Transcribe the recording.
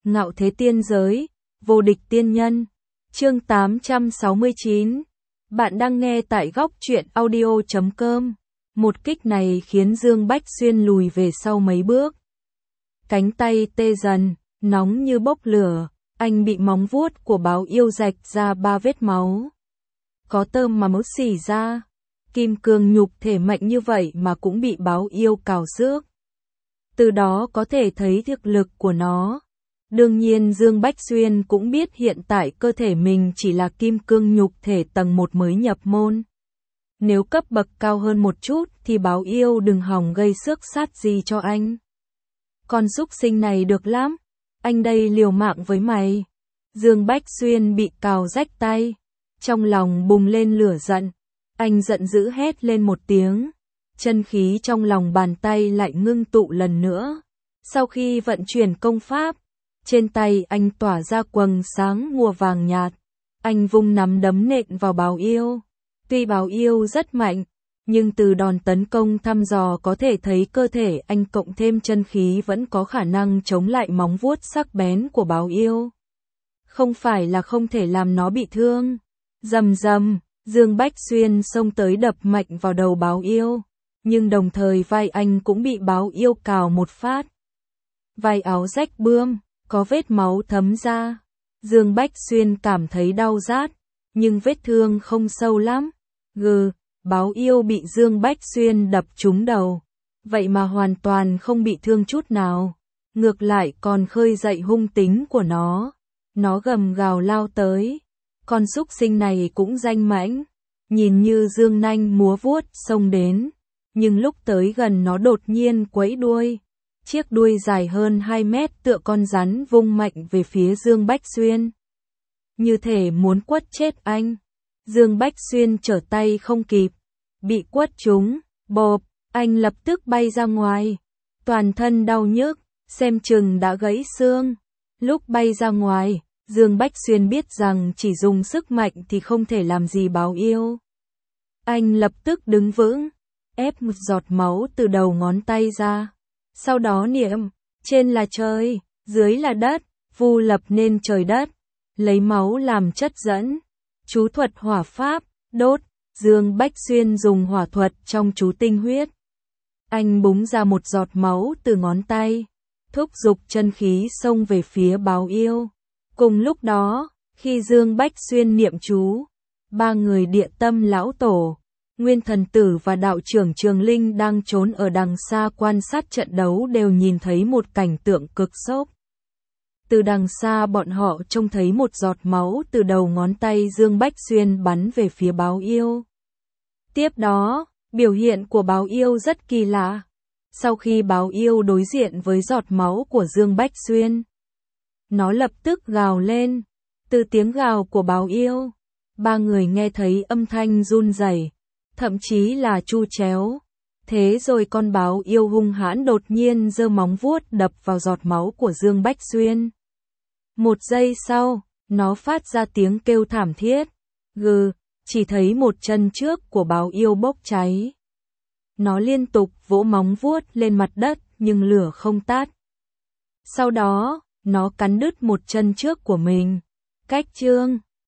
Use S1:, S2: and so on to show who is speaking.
S1: Ngạo thế tiên giới, vô địch tiên nhân. Chương 869. Bạn đang nghe tại góc truyện audio.com. Một kích này khiến Dương Bách Xuyên lùi về sau mấy bước. Cánh tay tê dần, nóng như bốc lửa, anh bị móng vuốt của báo yêu rạch ra 3 vết máu. Có tơm mà máu xỉ ra. Kim cương nhục thể mạnh như vậy mà cũng bị báo yêu cào xước. Từ đó có thể thấy thực lực của nó. Đương nhiên Dương Bách Xuyên cũng biết hiện tại cơ thể mình chỉ là kim cương nhục thể tầng 1 mới nhập môn. Nếu cấp bậc cao hơn một chút thì báo yêu đừng hòng gây xước sát gì cho anh. Con súc sinh này được lắm, anh đây liều mạng với mày. Dương Bách Xuyên bị cào rách tay, trong lòng bùng lên lửa giận. Anh giận dữ hét lên một tiếng, chân khí trong lòng bàn tay lại ngưng tụ lần nữa. Sau khi vận chuyển công pháp, trên tay anh tỏa ra quầng sáng mùa vàng nhạt. Anh vung nắm đấm nện vào báo yêu. Tuy báo yêu rất mạnh, nhưng từ đòn tấn công thăm dò có thể thấy cơ thể anh cộng thêm chân khí vẫn có khả năng chống lại móng vuốt sắc bén của báo yêu. Không phải là không thể làm nó bị thương. Rầm rầm, Dương Bách Xuyên xông tới đập mạnh vào đầu báo yêu, nhưng đồng thời vai anh cũng bị báo yêu cào một phát. Vai áo rách bươm, có vết máu thấm ra. Dương Bách Xuyên cảm thấy đau rát, nhưng vết thương không sâu lắm. Báo yêu bị Dương Bách Xuyên đập trúng đầu, vậy mà hoàn toàn không bị thương chút nào. Ngược lại còn khơi dậy hung tính của nó. Nó gầm gào lao tới. Con súc sinh này cũng danh mãnh, nhìn như dương nanh múa vuốt xông đến, nhưng lúc tới gần nó đột nhiên quẫy đuôi. Chiếc đuôi dài hơn 2 mét tựa con rắn vung mạnh về phía Dương Bách Xuyên, như thể muốn quất chết anh. Dương Bách Xuyên trở tay không kịp, bị quất trúng, bộp, anh lập tức bay ra ngoài, toàn thân đau nhức, xem chừng đã gãy xương. Lúc bay ra ngoài, Dương Bách Xuyên biết rằng chỉ dùng sức mạnh thì không thể làm gì báo yêu. Anh lập tức đứng vững, ép một giọt máu từ đầu ngón tay ra. Sau đó niệm, trên là trời, dưới là đất, vu lập nên trời đất, lấy máu làm chất dẫn. Chú thuật hỏa pháp, đốt, Dương Bách Xuyên dùng hỏa thuật trong chú tinh huyết. Anh búng ra một giọt máu từ ngón tay, thúc giục chân khí xông về phía báo yêu. Cùng lúc đó, khi Dương Bách Xuyên niệm chú, 3 người Địa Tâm lão tổ, Nguyên Thần Tử và đạo trưởng Trường Linh đang trốn ở đằng xa quan sát trận đấu đều nhìn thấy một cảnh tượng cực sốc. Từ đằng xa bọn họ trông thấy một giọt máu từ đầu ngón tay Dương Bách Xuyên bắn về phía báo yêu. Tiếp đó, biểu hiện của báo yêu rất kỳ lạ. Sau khi báo yêu đối diện với giọt máu của Dương Bách Xuyên, nó lập tức gào lên. Từ tiếng gào của báo yêu, 3 người nghe thấy âm thanh run rẩy, thậm chí là chu chéo. Thế rồi con báo yêu hung hãn đột nhiên giơ móng vuốt đập vào giọt máu của Dương Bách Xuyên. Một giây sau, nó phát ra tiếng kêu thảm thiết. Chỉ thấy một chân trước của báo yêu bốc cháy. Nó liên tục vỗ móng vuốt lên mặt đất nhưng lửa không tắt. Sau đó, nó cắn đứt một chân trước của mình. Cách chương